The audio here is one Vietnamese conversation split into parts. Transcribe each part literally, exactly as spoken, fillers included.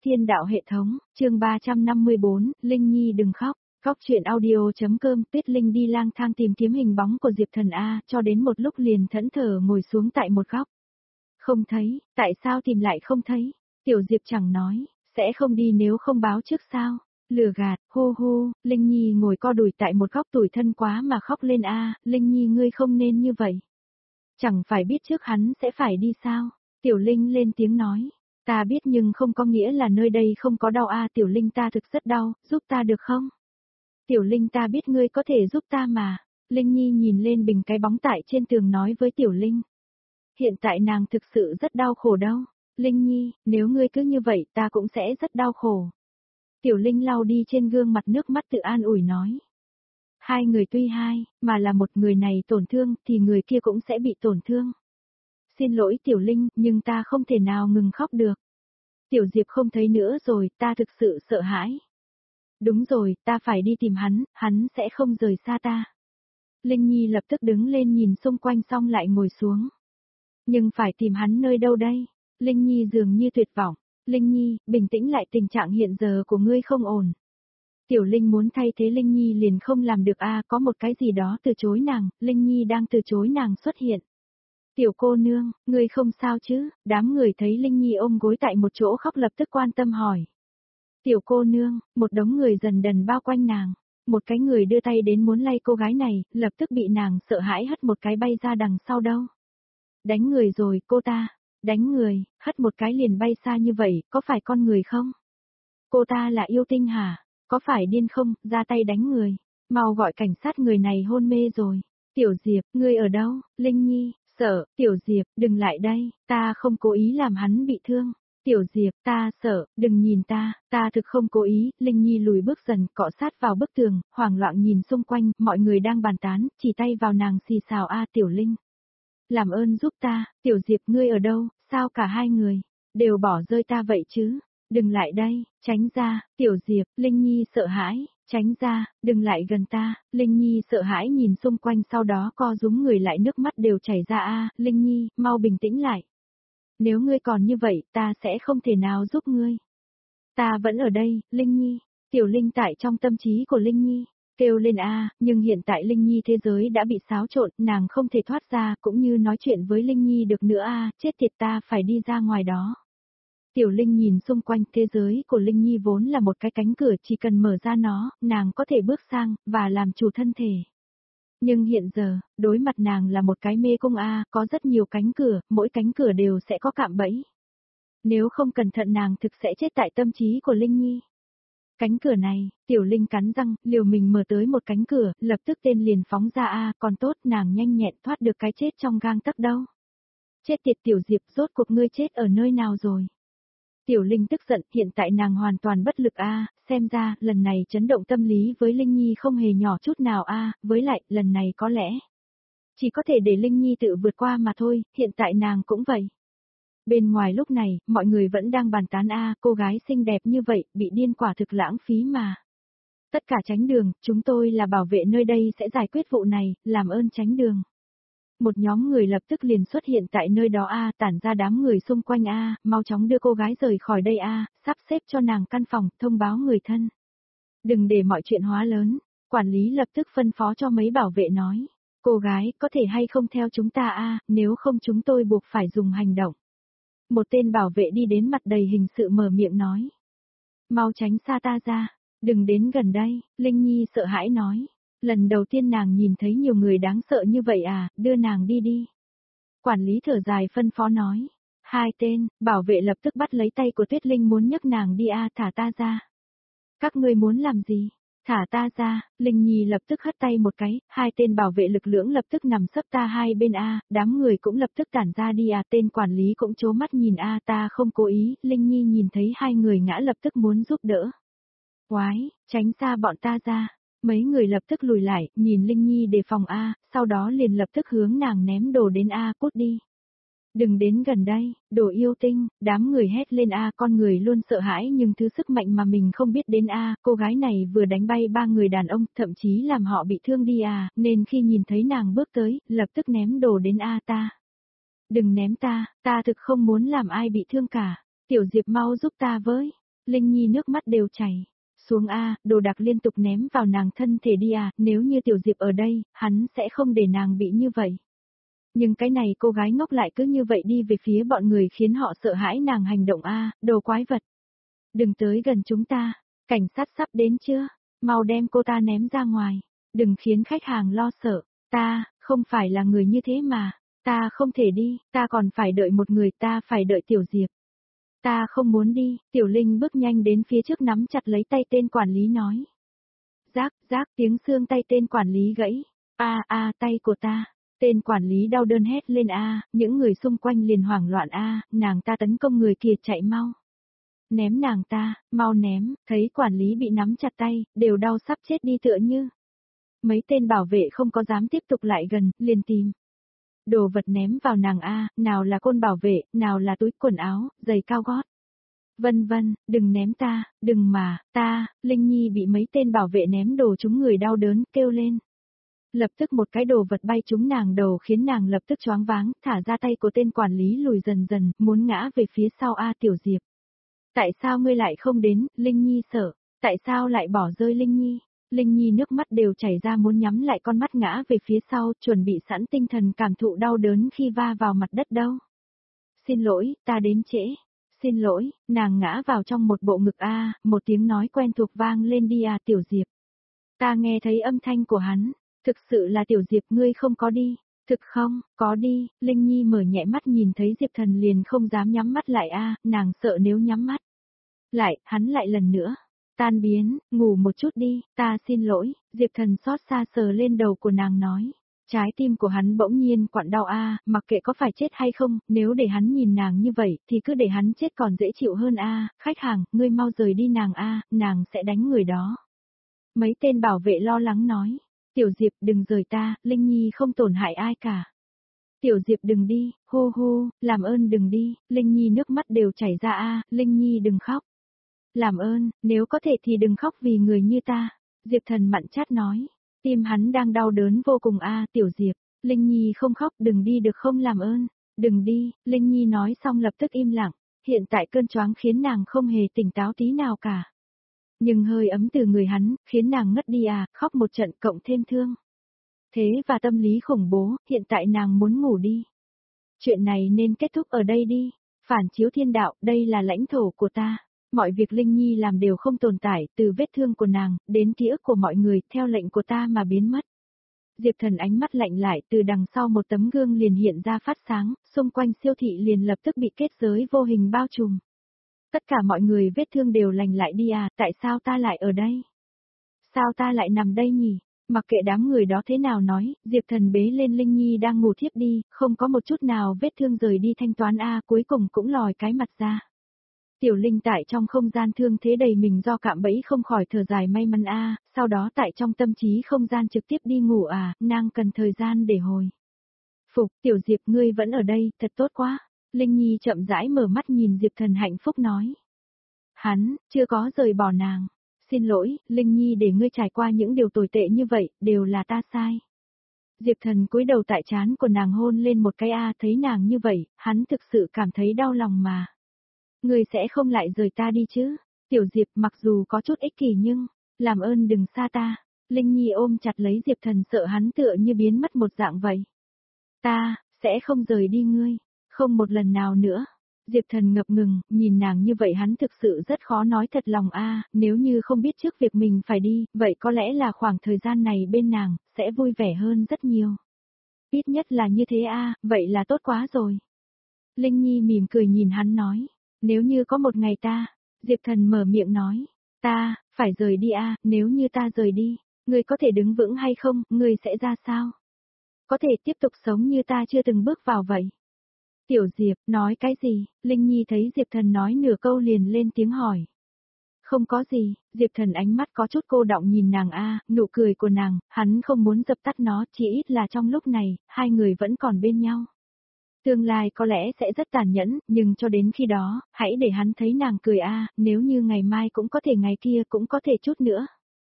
Thiên đạo hệ thống, chương ba trăm năm mươi bốn, Linh Nhi đừng khóc. Khóc chuyện audio.com. Tuyết Linh đi lang thang tìm kiếm hình bóng của Diệp Thần A, cho đến một lúc liền thẫn thờ ngồi xuống tại một góc. Không thấy, tại sao tìm lại không thấy? Tiểu Diệp chẳng nói, sẽ không đi nếu không báo trước sao? Lừa gạt, hô hô, Linh Nhi ngồi co đùi tại một góc tủi thân quá mà khóc lên a, Linh Nhi ngươi không nên như vậy. Chẳng phải biết trước hắn sẽ phải đi sao? Tiểu Linh lên tiếng nói. Ta biết nhưng không có nghĩa là nơi đây không có đau a, Tiểu Linh ta thực rất đau, giúp ta được không? Tiểu Linh ta biết ngươi có thể giúp ta mà. Linh Nhi nhìn lên bình cái bóng tại trên tường nói với Tiểu Linh. Hiện tại nàng thực sự rất đau khổ đâu. Linh Nhi, nếu ngươi cứ như vậy ta cũng sẽ rất đau khổ. Tiểu Linh lau đi trên gương mặt nước mắt tự an ủi nói. Hai người tuy hai, mà là một người này tổn thương thì người kia cũng sẽ bị tổn thương. Xin lỗi Tiểu Linh, nhưng ta không thể nào ngừng khóc được. Tiểu Diệp không thấy nữa rồi, ta thực sự sợ hãi. Đúng rồi, ta phải đi tìm hắn, hắn sẽ không rời xa ta. Linh Nhi lập tức đứng lên nhìn xung quanh xong lại ngồi xuống. Nhưng phải tìm hắn nơi đâu đây? Linh Nhi dường như tuyệt vọng. Linh Nhi, bình tĩnh lại, tình trạng hiện giờ của ngươi không ổn. Tiểu Linh muốn thay thế Linh Nhi liền không làm được a, có một cái gì đó từ chối nàng, Linh Nhi đang từ chối nàng xuất hiện. Tiểu cô nương, ngươi không sao chứ? Đám người thấy Linh Nhi ôm gối tại một chỗ khóc lập tức quan tâm hỏi. Tiểu cô nương, một đống người dần dần bao quanh nàng. Một cái người đưa tay đến muốn lay cô gái này, lập tức bị nàng sợ hãi hất một cái bay ra đằng sau đâu. Đánh người rồi, cô ta. Đánh người, hất một cái liền bay xa như vậy, có phải con người không? Cô ta là yêu tinh hả? Có phải điên không, ra tay đánh người? Mau gọi cảnh sát, người này hôn mê rồi. Tiểu Diệp, ngươi ở đâu? Linh Nhi, sợ, Tiểu Diệp, đừng lại đây, ta không cố ý làm hắn bị thương. Tiểu Diệp, ta sợ, đừng nhìn ta, ta thực không cố ý. Linh Nhi lùi bước dần, cọ sát vào bức tường, hoảng loạn nhìn xung quanh, mọi người đang bàn tán, chỉ tay vào nàng xì xào a, Tiểu Linh. Làm ơn giúp ta, Tiểu Diệp ngươi ở đâu, sao cả hai người, đều bỏ rơi ta vậy chứ, đừng lại đây, tránh ra, Tiểu Diệp, Linh Nhi sợ hãi, tránh ra, đừng lại gần ta, Linh Nhi sợ hãi nhìn xung quanh sau đó co rúm người lại, nước mắt đều chảy ra a, Linh Nhi, mau bình tĩnh lại. Nếu ngươi còn như vậy, ta sẽ không thể nào giúp ngươi. Ta vẫn ở đây, Linh Nhi, Tiểu Linh tại trong tâm trí của Linh Nhi. Kêu lên a, nhưng hiện tại Linh Nhi thế giới đã bị xáo trộn, nàng không thể thoát ra, cũng như nói chuyện với Linh Nhi được nữa a, chết tiệt, ta phải đi ra ngoài đó. Tiểu Linh nhìn xung quanh, thế giới của Linh Nhi vốn là một cái cánh cửa, chỉ cần mở ra nó, nàng có thể bước sang, và làm chủ thân thể. Nhưng hiện giờ, đối mặt nàng là một cái mê cung a, có rất nhiều cánh cửa, mỗi cánh cửa đều sẽ có cạm bẫy. Nếu không cẩn thận nàng thực sẽ chết tại tâm trí của Linh Nhi. Cánh cửa này, Tiểu Linh cắn răng, liều mình mở tới một cánh cửa, lập tức tên liền phóng ra a, còn tốt nàng nhanh nhẹn thoát được cái chết trong gang tấc đâu. Chết tiệt Tiểu Diệp, rốt cuộc ngươi chết ở nơi nào rồi? Tiểu Linh tức giận, hiện tại nàng hoàn toàn bất lực a, xem ra, lần này chấn động tâm lý với Linh Nhi không hề nhỏ chút nào a, với lại, lần này có lẽ chỉ có thể để Linh Nhi tự vượt qua mà thôi, hiện tại nàng cũng vậy. Bên ngoài lúc này, mọi người vẫn đang bàn tán a, cô gái xinh đẹp như vậy, bị điên quả thực lãng phí mà. Tất cả tránh đường, chúng tôi là bảo vệ nơi đây sẽ giải quyết vụ này, làm ơn tránh đường. Một nhóm người lập tức liền xuất hiện tại nơi đó a, tản ra đám người xung quanh a, mau chóng đưa cô gái rời khỏi đây a, sắp xếp cho nàng căn phòng, thông báo người thân. Đừng để mọi chuyện hóa lớn, quản lý lập tức phân phó cho mấy bảo vệ nói, cô gái có thể hay không theo chúng ta a, nếu không chúng tôi buộc phải dùng hành động. Một tên bảo vệ đi đến mặt đầy hình sự mở miệng nói. Mau tránh xa ta ra, đừng đến gần đây, Linh Nhi sợ hãi nói. Lần đầu tiên nàng nhìn thấy nhiều người đáng sợ như vậy à, đưa nàng đi đi. Quản lý thở dài phân phó nói. Hai tên, bảo vệ lập tức bắt lấy tay của Tuyết Linh muốn nhấc nàng đi a, thả ta ra. Các ngươi muốn làm gì? Thả ta ra, Linh Nhi lập tức hất tay một cái, hai tên bảo vệ lực lưỡng lập tức nằm sấp ta hai bên a, đám người cũng lập tức tản ra đi a, tên quản lý cũng trố mắt nhìn a, ta không cố ý, Linh Nhi nhìn thấy hai người ngã lập tức muốn giúp đỡ. Quái, tránh xa bọn ta ra. Mấy người lập tức lùi lại, nhìn Linh Nhi đề phòng a, sau đó liền lập tức hướng nàng ném đồ đến a, cút đi. Đừng đến gần đây, đồ yêu tinh, đám người hét lên a, con người luôn sợ hãi nhưng thứ sức mạnh mà mình không biết đến a, cô gái này vừa đánh bay ba người đàn ông, thậm chí làm họ bị thương đi a, nên khi nhìn thấy nàng bước tới, lập tức ném đồ đến a ta. Đừng ném ta, ta thực không muốn làm ai bị thương cả, Tiểu Diệp mau giúp ta với. Linh Nhi nước mắt đều chảy. Xuống a, đồ đạc liên tục ném vào nàng thân thể đi à, nếu như Tiểu Diệp ở đây, hắn sẽ không để nàng bị như vậy. Nhưng cái này cô gái ngốc lại cứ như vậy đi về phía bọn người khiến họ sợ hãi nàng hành động a, đồ quái vật. Đừng tới gần chúng ta, cảnh sát sắp đến chưa? Mau đem cô ta ném ra ngoài, đừng khiến khách hàng lo sợ, ta, không phải là người như thế mà, ta không thể đi, ta còn phải đợi một người, ta phải đợi Tiểu Diệp. Ta không muốn đi, Tiểu Linh bước nhanh đến phía trước nắm chặt lấy tay tên quản lý nói. Rác, rác tiếng xương tay tên quản lý gãy, a a tay của ta. Tên quản lý đau đớn hét lên a, những người xung quanh liền hoảng loạn a, nàng ta tấn công người kia chạy mau. Ném nàng ta, mau ném, thấy quản lý bị nắm chặt tay, đều đau sắp chết đi tựa như. Mấy tên bảo vệ không có dám tiếp tục lại gần, liền tìm. Đồ vật ném vào nàng a, nào là côn bảo vệ, nào là túi quần áo, giày cao gót. Vân vân, đừng ném ta, đừng mà, ta, Linh Nhi bị mấy tên bảo vệ ném đồ chúng người đau đớn, kêu lên. Lập tức một cái đồ vật bay trúng nàng đầu khiến nàng lập tức choáng váng, thả ra tay của tên quản lý lùi dần dần, muốn ngã về phía sau A Tiểu Diệp. Tại sao ngươi lại không đến, Linh Nhi sợ, tại sao lại bỏ rơi Linh Nhi? Linh Nhi nước mắt đều chảy ra muốn nhắm lại con mắt ngã về phía sau, chuẩn bị sẵn tinh thần cảm thụ đau đớn khi va vào mặt đất đâu. Xin lỗi, ta đến trễ. Xin lỗi, nàng ngã vào trong một bộ ngực A, một tiếng nói quen thuộc vang lên đi à Tiểu Diệp. Ta nghe thấy âm thanh của hắn. Thực sự là Tiểu Diệp ngươi không có đi, thực không, có đi, Linh Nhi mở nhẹ mắt nhìn thấy Diệp Thần liền không dám nhắm mắt lại a, nàng sợ nếu nhắm mắt. Lại, hắn lại lần nữa, tan biến, ngủ một chút đi, ta xin lỗi, Diệp Thần xót xa sờ lên đầu của nàng nói. Trái tim của hắn bỗng nhiên quặn đau a, mặc kệ có phải chết hay không, nếu để hắn nhìn nàng như vậy thì cứ để hắn chết còn dễ chịu hơn a, khách hàng, ngươi mau rời đi nàng a, nàng sẽ đánh người đó. Mấy tên bảo vệ lo lắng nói. Tiểu Diệp đừng rời ta, Linh Nhi không tổn hại ai cả. Tiểu Diệp đừng đi, hô hô, làm ơn đừng đi, Linh Nhi nước mắt đều chảy ra a, Linh Nhi đừng khóc. Làm ơn, nếu có thể thì đừng khóc vì người như ta. Diệp Thần mặn chát nói, tim hắn đang đau đớn vô cùng a, Tiểu Diệp, Linh Nhi không khóc đừng đi được không làm ơn, đừng đi, Linh Nhi nói xong lập tức im lặng, hiện tại cơn choáng khiến nàng không hề tỉnh táo tí nào cả. Nhưng hơi ấm từ người hắn, khiến nàng ngất đi à, khóc một trận cộng thêm thương. Thế và tâm lý khủng bố, hiện tại nàng muốn ngủ đi. Chuyện này nên kết thúc ở đây đi. Phản chiếu thiên đạo, đây là lãnh thổ của ta. Mọi việc Linh Nhi làm đều không tồn tại, từ vết thương của nàng, đến ký ức của mọi người, theo lệnh của ta mà biến mất. Diệp Thần ánh mắt lạnh lại, từ đằng sau một tấm gương liền hiện ra phát sáng, xung quanh siêu thị liền lập tức bị kết giới vô hình bao trùm. Tất cả mọi người vết thương đều lành lại đi à, tại sao ta lại ở đây? Sao ta lại nằm đây nhỉ? Mặc kệ đám người đó thế nào nói, Diệp Thần bế lên Linh Nhi đang ngủ thiếp đi, không có một chút nào vết thương rời đi thanh toán a, cuối cùng cũng lòi cái mặt ra. Tiểu Linh tại trong không gian thương thế đầy mình do cạm bẫy không khỏi thở dài may mắn a, sau đó tại trong tâm trí không gian trực tiếp đi ngủ à, nàng cần thời gian để hồi phục. Tiểu Diệp ngươi vẫn ở đây, thật tốt quá. Linh Nhi chậm rãi mở mắt nhìn Diệp Thần hạnh phúc nói. Hắn, chưa có rời bỏ nàng. Xin lỗi, Linh Nhi để ngươi trải qua những điều tồi tệ như vậy, đều là ta sai. Diệp Thần cúi đầu tại trán của nàng hôn lên một cái a, thấy nàng như vậy, hắn thực sự cảm thấy đau lòng mà. Ngươi sẽ không lại rời ta đi chứ? Tiểu Diệp mặc dù có chút ích kỷ nhưng, làm ơn đừng xa ta. Linh Nhi ôm chặt lấy Diệp Thần sợ hắn tựa như biến mất một dạng vậy. Ta, sẽ không rời đi ngươi. Không một lần nào nữa. Diệp Thần ngập ngừng, nhìn nàng như vậy hắn thực sự rất khó nói thật lòng a, nếu như không biết trước việc mình phải đi, vậy có lẽ là khoảng thời gian này bên nàng, sẽ vui vẻ hơn rất nhiều. Ít nhất là như thế a, vậy là tốt quá rồi. Linh Nhi mỉm cười nhìn hắn nói, nếu như có một ngày ta, Diệp Thần mở miệng nói, ta, phải rời đi a, nếu như ta rời đi, ngươi có thể đứng vững hay không, ngươi sẽ ra sao? Có thể tiếp tục sống như ta chưa từng bước vào vậy. Tiểu Diệp, nói cái gì? Linh Nhi thấy Diệp Thần nói nửa câu liền lên tiếng hỏi. Không có gì, Diệp Thần ánh mắt có chút cô đọng nhìn nàng a, nụ cười của nàng, hắn không muốn dập tắt nó, chỉ ít là trong lúc này, hai người vẫn còn bên nhau. Tương lai có lẽ sẽ rất tàn nhẫn, nhưng cho đến khi đó, hãy để hắn thấy nàng cười a, nếu như ngày mai cũng có thể ngày kia cũng có thể chút nữa.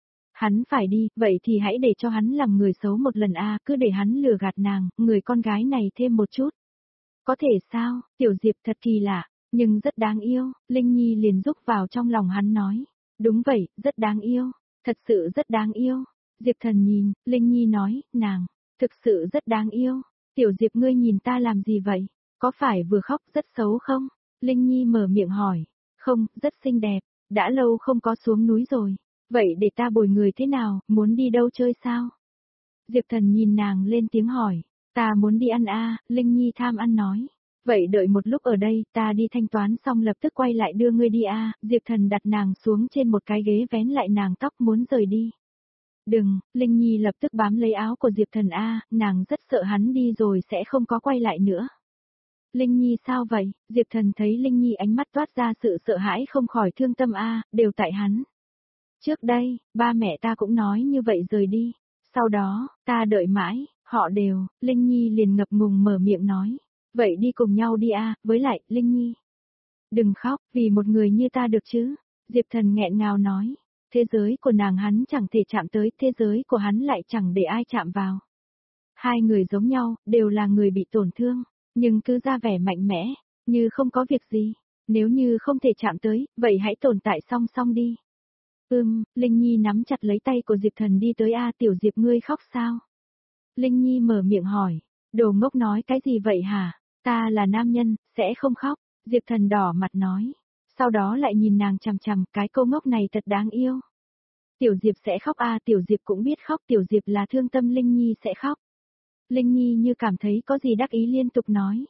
Hắn phải đi, vậy thì hãy để cho hắn làm người xấu một lần a, cứ để hắn lừa gạt nàng, người con gái này thêm một chút. Có thể sao, Tiểu Diệp thật kỳ lạ, Nhưng rất đáng yêu, Linh Nhi liền rúc vào trong lòng hắn nói. Đúng vậy, rất đáng yêu, thật sự rất đáng yêu. Diệp Thần nhìn, Linh Nhi nói, nàng, thực sự rất đáng yêu. Tiểu Diệp ngươi nhìn ta làm gì vậy? Có phải vừa khóc rất xấu không? Linh Nhi mở miệng hỏi. Không, rất xinh đẹp, đã lâu không có xuống núi rồi. Vậy để ta bồi người thế nào, muốn đi đâu chơi sao? Diệp Thần nhìn nàng lên tiếng hỏi. Ta muốn đi ăn a, Linh Nhi tham ăn nói. Vậy đợi một lúc ở đây, ta đi thanh toán xong lập tức quay lại đưa ngươi đi a. Diệp Thần đặt nàng xuống trên một cái ghế vén lại nàng tóc muốn rời đi. Đừng, Linh Nhi lập tức bám lấy áo của Diệp Thần a, nàng rất sợ hắn đi rồi sẽ không có quay lại nữa. Linh Nhi sao vậy? Diệp Thần thấy Linh Nhi ánh mắt toát ra sự sợ hãi không khỏi thương tâm a, đều tại hắn. Trước đây, ba mẹ ta cũng nói như vậy rời đi. Sau đó, ta đợi mãi, họ đều, Linh Nhi liền ngập ngùng mở miệng nói. Vậy đi cùng nhau đi a, với lại, Linh Nhi. Đừng khóc, vì một người như ta được chứ. Diệp Thần nghẹn ngào nói. Thế giới của nàng hắn chẳng thể chạm tới, thế giới của hắn lại chẳng để ai chạm vào. Hai người giống nhau, đều là người bị tổn thương, nhưng cứ ra vẻ mạnh mẽ, như không có việc gì. Nếu như không thể chạm tới, vậy hãy tồn tại song song đi. Ừm, Linh Nhi nắm chặt lấy tay của Diệp Thần đi tới a, Tiểu Diệp ngươi khóc sao? Linh Nhi mở miệng hỏi, đồ ngốc nói cái gì vậy hả? Ta là nam nhân, sẽ không khóc. Diệp Thần đỏ mặt nói. Sau đó lại nhìn nàng chằm chằm, cái cô ngốc này thật đáng yêu. Tiểu Diệp sẽ khóc a, Tiểu Diệp cũng biết khóc, Tiểu Diệp là thương tâm Linh Nhi sẽ khóc. Linh Nhi như cảm thấy có gì đắc ý liên tục nói.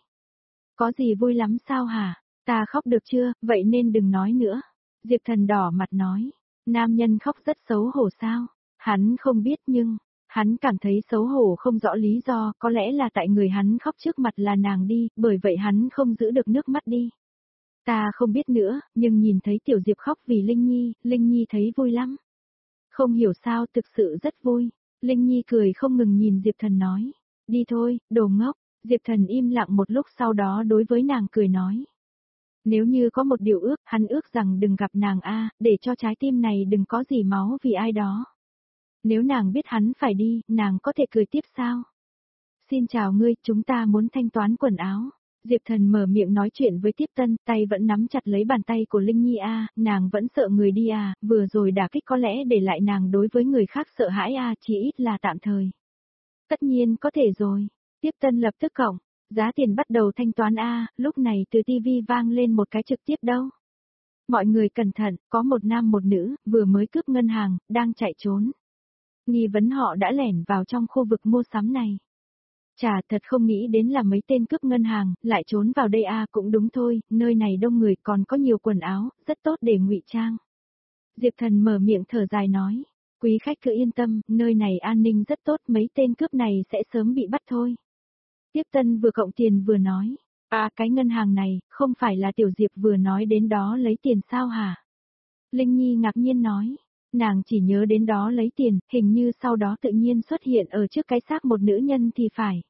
Có gì vui lắm sao hả? Ta khóc được chưa, vậy nên đừng nói nữa. Diệp Thần đỏ mặt nói. Nam nhân khóc rất xấu hổ sao? Hắn không biết nhưng, hắn cảm thấy xấu hổ không rõ lý do, có lẽ là tại người hắn khóc trước mặt là nàng đi, bởi vậy hắn không giữ được nước mắt đi. Ta không biết nữa, nhưng nhìn thấy Tiểu Diệp khóc vì Linh Nhi, Linh Nhi thấy vui lắm. Không hiểu sao thực sự rất vui. Linh Nhi cười không ngừng nhìn Diệp Thần nói. Đi thôi, đồ ngốc. Diệp Thần im lặng một lúc sau đó đối với nàng cười nói. Nếu như có một điều ước, hắn ước rằng đừng gặp nàng a, để cho trái tim này đừng có gì máu vì ai đó. Nếu nàng biết hắn phải đi, nàng có thể cười tiếp sao? Xin chào ngươi, chúng ta muốn thanh toán quần áo. Diệp Thần mở miệng nói chuyện với Tiếp Tân, tay vẫn nắm chặt lấy bàn tay của Linh Nhi a, nàng vẫn sợ người đi a, vừa rồi đả kích có lẽ để lại nàng đối với người khác sợ hãi a, chỉ ít là tạm thời. Tất nhiên có thể rồi. Tiếp Tân lập tức cộng, giá tiền bắt đầu thanh toán a, lúc này từ tivi vang lên một cái trực tiếp đâu. Mọi người cẩn thận, có một nam một nữ, vừa mới cướp ngân hàng, đang chạy trốn. Nghi vấn họ đã lẻn vào trong khu vực mua sắm này. Chà, thật không nghĩ đến là mấy tên cướp ngân hàng, lại trốn vào đây a, cũng đúng thôi, nơi này đông người còn có nhiều quần áo, rất tốt để ngụy trang. Diệp Thần mở miệng thở dài nói, quý khách cứ yên tâm, nơi này an ninh rất tốt, mấy tên cướp này sẽ sớm bị bắt thôi. Tiếp Tân vừa cộng tiền vừa nói, à cái ngân hàng này, không phải là Tiểu Diệp vừa nói đến đó lấy tiền sao hả? Linh Nhi ngạc nhiên nói, nàng chỉ nhớ đến đó lấy tiền, hình như sau đó tự nhiên xuất hiện ở trước cái xác một nữ nhân thì phải.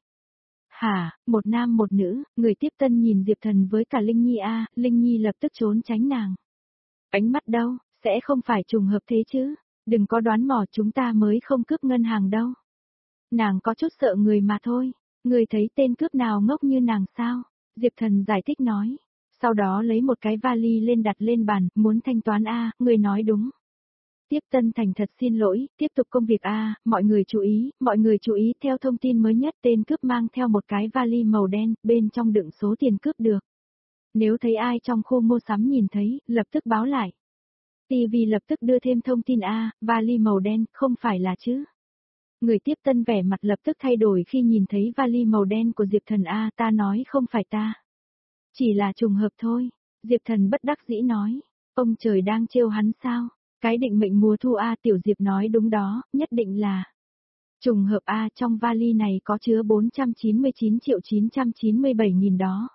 Hả, một nam một nữ, người Tiếp Tân nhìn Diệp Thần với cả Linh Nhi a, Linh Nhi lập tức trốn tránh nàng. Ánh mắt đâu, sẽ không phải trùng hợp thế chứ, đừng có đoán mò chúng ta mới không cướp ngân hàng đâu. Nàng có chút sợ người mà thôi, người thấy tên cướp nào ngốc như nàng sao? Diệp Thần giải thích nói, sau đó lấy một cái vali lên đặt lên bàn, muốn thanh toán a, người nói đúng. Tiếp Tân thành thật xin lỗi, tiếp tục công việc a, mọi người chú ý, mọi người chú ý, theo thông tin mới nhất tên cướp mang theo một cái vali màu đen, bên trong đựng số tiền cướp được. Nếu thấy ai trong khu mua sắm nhìn thấy, lập tức báo lại. ti vi lập tức đưa thêm thông tin a, vali màu đen, không phải là chứ. Người Tiếp Tân vẻ mặt lập tức thay đổi khi nhìn thấy vali màu đen của Diệp Thần a, ta nói không phải ta. Chỉ là trùng hợp thôi, Diệp Thần bất đắc dĩ nói, ông trời đang trêu hắn sao? Cái định mệnh mùa thu a, Tiểu Diệp nói đúng đó, nhất định là. Trùng hợp a, trong vali này có chứa bốn trăm chín mươi chín triệu chín trăm chín mươi bảy nghìn đó.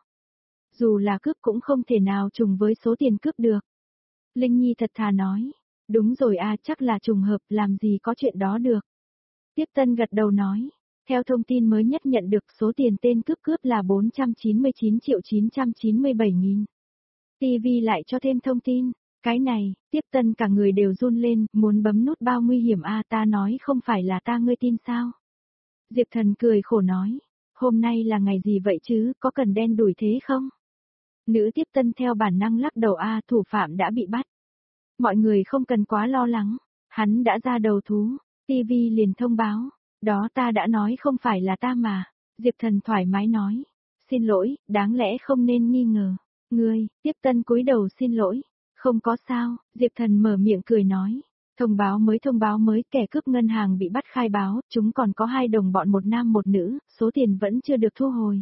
Dù là cướp cũng không thể nào trùng với số tiền cướp được. Linh Nhi thật thà nói, đúng rồi a, chắc là trùng hợp, làm gì có chuyện đó được. Tiếp Tân gật đầu nói, theo thông tin mới nhất nhận được số tiền tên cướp cướp là bốn trăm chín mươi chín triệu chín trăm chín mươi bảy nghìn. ti vi lại cho thêm thông tin. Cái này, Tiếp Tân cả người đều run lên, muốn bấm nút bao nguy hiểm a, ta nói không phải là ta, ngươi tin sao? Diệp Thần cười khổ nói, hôm nay là ngày gì vậy chứ, có cần đen đủi thế không? Nữ tiếp tân theo bản năng lắc đầu a thủ phạm đã bị bắt. Mọi người không cần quá lo lắng, hắn đã ra đầu thú, ti vi liền thông báo, đó ta đã nói không phải là ta mà, Diệp Thần thoải mái nói, xin lỗi, đáng lẽ không nên nghi ngờ, ngươi, tiếp tân cúi đầu xin lỗi, không có sao, Diệp Thần mở miệng cười nói, thông báo mới thông báo mới kẻ cướp ngân hàng bị bắt khai báo, chúng còn có hai đồng bọn một nam một nữ, số tiền vẫn chưa được thu hồi.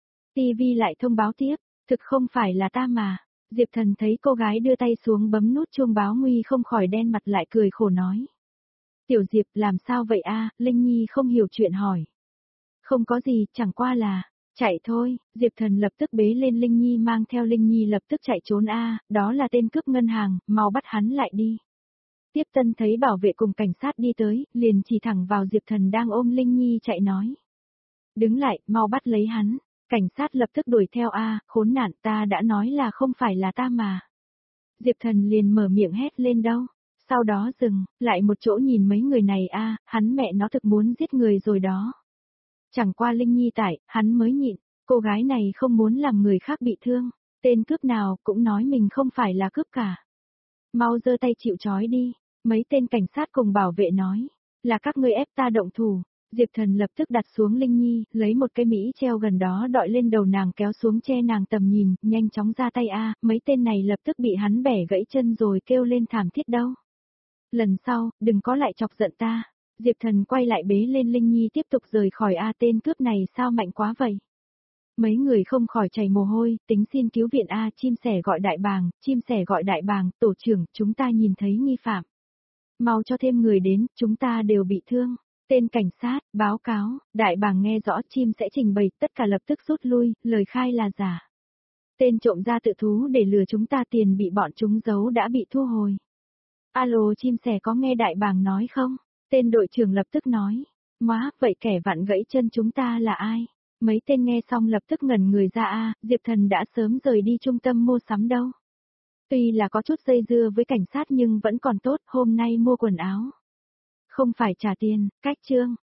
ti vi lại thông báo tiếp, thực không phải là ta mà. Diệp Thần thấy cô gái đưa tay xuống bấm nút chuông báo nguy không khỏi đen mặt lại cười khổ nói. Tiểu Diệp làm sao vậy a? Linh Nhi không hiểu chuyện hỏi. Không có gì, chẳng qua là, chạy thôi, Diệp Thần lập tức bế lên Linh Nhi mang theo Linh Nhi lập tức chạy trốn a, đó là tên cướp ngân hàng, mau bắt hắn lại đi. Tiếp tân thấy bảo vệ cùng cảnh sát đi tới, liền chỉ thẳng vào Diệp Thần đang ôm Linh Nhi chạy nói. Đứng lại, mau bắt lấy hắn. Cảnh sát lập tức đuổi theo a, khốn nạn ta đã nói là không phải là ta mà. Diệp Thần liền mở miệng hét lên đâu, sau đó dừng, lại một chỗ nhìn mấy người này a, hắn mẹ nó thực muốn giết người rồi đó. Chẳng qua Linh Nhi tại, hắn mới nhịn, cô gái này không muốn làm người khác bị thương, tên cướp nào cũng nói mình không phải là cướp cả. Mau giơ tay chịu trói đi, mấy tên cảnh sát cùng bảo vệ nói, là các ngươi ép ta động thủ. Diệp Thần lập tức đặt xuống Linh Nhi, lấy một cây mỹ treo gần đó đội lên đầu nàng kéo xuống che nàng tầm nhìn, nhanh chóng ra tay a, mấy tên này lập tức bị hắn bẻ gãy chân rồi kêu lên thảm thiết đâu. Lần sau, đừng có lại chọc giận ta. Diệp Thần quay lại bế lên Linh Nhi tiếp tục rời khỏi a, tên cướp này sao mạnh quá vậy. Mấy người không khỏi chảy mồ hôi, tính xin cứu viện a, chim sẻ gọi đại bàng, chim sẻ gọi đại bàng, tổ trưởng, chúng ta nhìn thấy nghi phạm. Mau cho thêm người đến, chúng ta đều bị thương. Tên cảnh sát, báo cáo, đại bàng nghe rõ chim sẽ trình bày, tất cả lập tức rút lui, lời khai là giả. Tên trộm ra tự thú để lừa chúng ta tiền bị bọn chúng giấu đã bị thu hồi. Alo chim sẻ có nghe đại bàng nói không? Tên đội trưởng lập tức nói. Móa, vậy kẻ vặn gãy chân chúng ta là ai? Mấy tên nghe xong lập tức ngẩn người ra a, Diệp Thần đã sớm rời đi trung tâm mua sắm đâu. Tuy là có chút dây dưa với cảnh sát nhưng vẫn còn tốt, hôm nay mua quần áo. Không phải trả tiền, cách trương.